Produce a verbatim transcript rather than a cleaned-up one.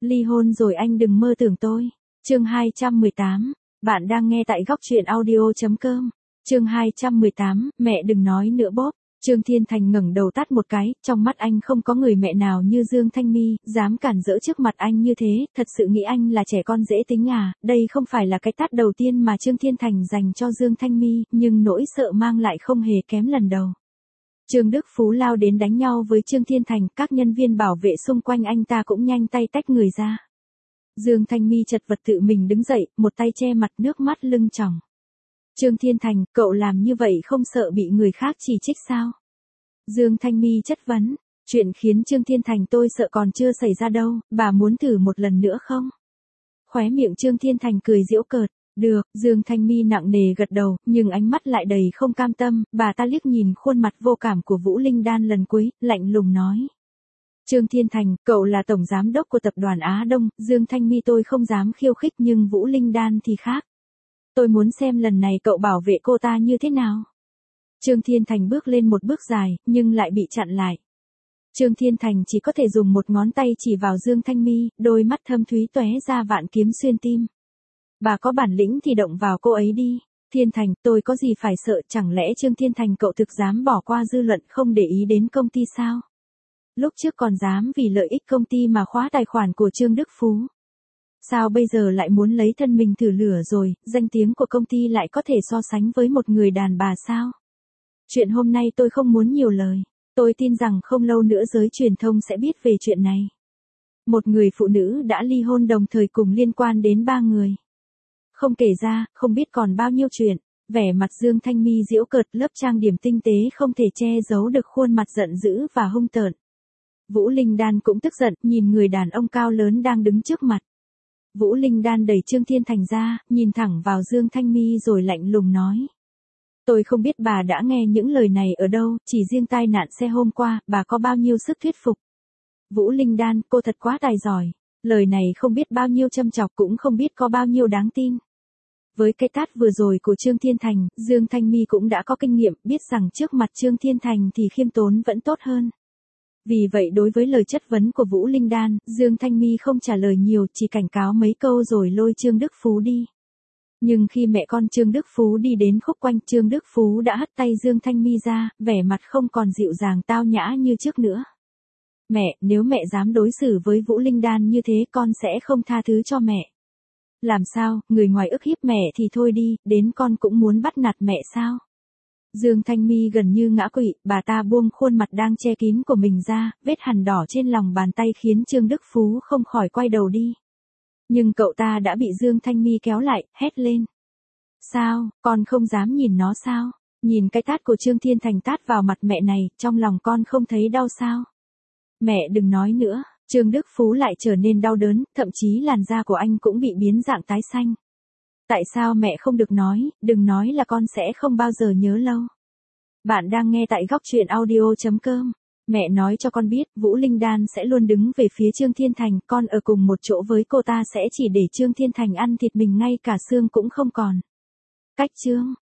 Ly hôn rồi anh đừng mơ tưởng tôi. Chương hai trăm mười tám, bạn đang nghe tại góc truyện audio chấm com. Chương hai trăm mười tám, mẹ đừng nói nữa bóp. Trương Thiên Thành ngẩng đầu tát một cái, trong mắt anh không có người mẹ nào như Dương Thanh Mi, dám cản rỡ trước mặt anh như thế, thật sự nghĩ anh là trẻ con dễ tính à, đây không phải là cái tát đầu tiên mà Trương Thiên Thành dành cho Dương Thanh Mi, nhưng nỗi sợ mang lại không hề kém lần đầu. Trương Đức Phú lao đến đánh nhau với Trương Thiên Thành, các nhân viên bảo vệ xung quanh anh ta cũng nhanh tay tách người ra. Dương Thanh Mi chật vật tự mình đứng dậy, một tay che mặt nước mắt lưng tròng. Trương Thiên Thành, cậu làm như vậy không sợ bị người khác chỉ trích sao? Dương Thanh Mi chất vấn, chuyện khiến Trương Thiên Thành tôi sợ còn chưa xảy ra đâu, bà muốn thử một lần nữa không? Khóe miệng Trương Thiên Thành cười giễu cợt, được, Dương Thanh Mi nặng nề gật đầu, nhưng ánh mắt lại đầy không cam tâm, bà ta liếc nhìn khuôn mặt vô cảm của Vũ Linh Đan lần cuối, lạnh lùng nói. Trương Thiên Thành, cậu là tổng giám đốc của tập đoàn Á Đông, Dương Thanh Mi tôi không dám khiêu khích nhưng Vũ Linh Đan thì khác. Tôi muốn xem lần này cậu bảo vệ cô ta như thế nào. Trương Thiên Thành bước lên một bước dài, nhưng lại bị chặn lại. Trương Thiên Thành chỉ có thể dùng một ngón tay chỉ vào Dương Thanh Mi, đôi mắt thâm thúy tóe ra vạn kiếm xuyên tim. Bà có bản lĩnh thì động vào cô ấy đi. Thiên Thành, tôi có gì phải sợ, chẳng lẽ Trương Thiên Thành cậu thực dám bỏ qua dư luận không để ý đến công ty sao? Lúc trước còn dám vì lợi ích công ty mà khóa tài khoản của Trương Đức Phú. Sao bây giờ lại muốn lấy thân mình thử lửa rồi, danh tiếng của công ty lại có thể so sánh với một người đàn bà sao? Chuyện hôm nay tôi không muốn nhiều lời. Tôi tin rằng không lâu nữa giới truyền thông sẽ biết về chuyện này. Một người phụ nữ đã ly hôn đồng thời cùng liên quan đến ba người. Không kể ra, không biết còn bao nhiêu chuyện. Vẻ mặt Dương Thanh Mi giễu cợt, lớp trang điểm tinh tế không thể che giấu được khuôn mặt giận dữ và hung tợn. Vũ Linh Đan cũng tức giận, nhìn người đàn ông cao lớn đang đứng trước mặt. Vũ Linh Đan đẩy Trương Thiên Thành ra, nhìn thẳng vào Dương Thanh Mi rồi lạnh lùng nói. Tôi không biết bà đã nghe những lời này ở đâu, chỉ riêng tai nạn xe hôm qua, bà có bao nhiêu sức thuyết phục. Vũ Linh Đan, cô thật quá tài giỏi. Lời này không biết bao nhiêu châm chọc cũng không biết có bao nhiêu đáng tin. Với cái tát vừa rồi của Trương Thiên Thành, Dương Thanh Mi cũng đã có kinh nghiệm, biết rằng trước mặt Trương Thiên Thành thì khiêm tốn vẫn tốt hơn. Vì vậy đối với lời chất vấn của Vũ Linh Đan, Dương Thanh Mi không trả lời nhiều, chỉ cảnh cáo mấy câu rồi lôi Trương Đức Phú đi. Nhưng khi mẹ con Trương Đức Phú đi đến khúc quanh, Trương Đức Phú đã hất tay Dương Thanh Mi ra, vẻ mặt không còn dịu dàng tao nhã như trước nữa. Mẹ, nếu mẹ dám đối xử với Vũ Linh Đan như thế con sẽ không tha thứ cho mẹ. Làm sao, người ngoài ức hiếp mẹ thì thôi đi, đến con cũng muốn bắt nạt mẹ sao? Dương Thanh Mi gần như ngã quỵ, bà ta buông khuôn mặt đang che kín của mình ra, vết hằn đỏ trên lòng bàn tay khiến Trương Đức Phú không khỏi quay đầu đi. Nhưng cậu ta đã bị Dương Thanh Mi kéo lại, hét lên. Sao, con không dám nhìn nó sao? Nhìn cái tát của Trương Thiên Thành tát vào mặt mẹ này, trong lòng con không thấy đau sao? Mẹ đừng nói nữa, Trương Đức Phú lại trở nên đau đớn, thậm chí làn da của anh cũng bị biến dạng tái xanh. Tại sao mẹ không được nói, đừng nói là con sẽ không bao giờ nhớ lâu. Bạn đang nghe tại góc truyện audio chấm com. Mẹ nói cho con biết, Vũ Linh Đan sẽ luôn đứng về phía Trương Thiên Thành, con ở cùng một chỗ với cô ta sẽ chỉ để Trương Thiên Thành ăn thịt mình ngay cả xương cũng không còn. Cách Trương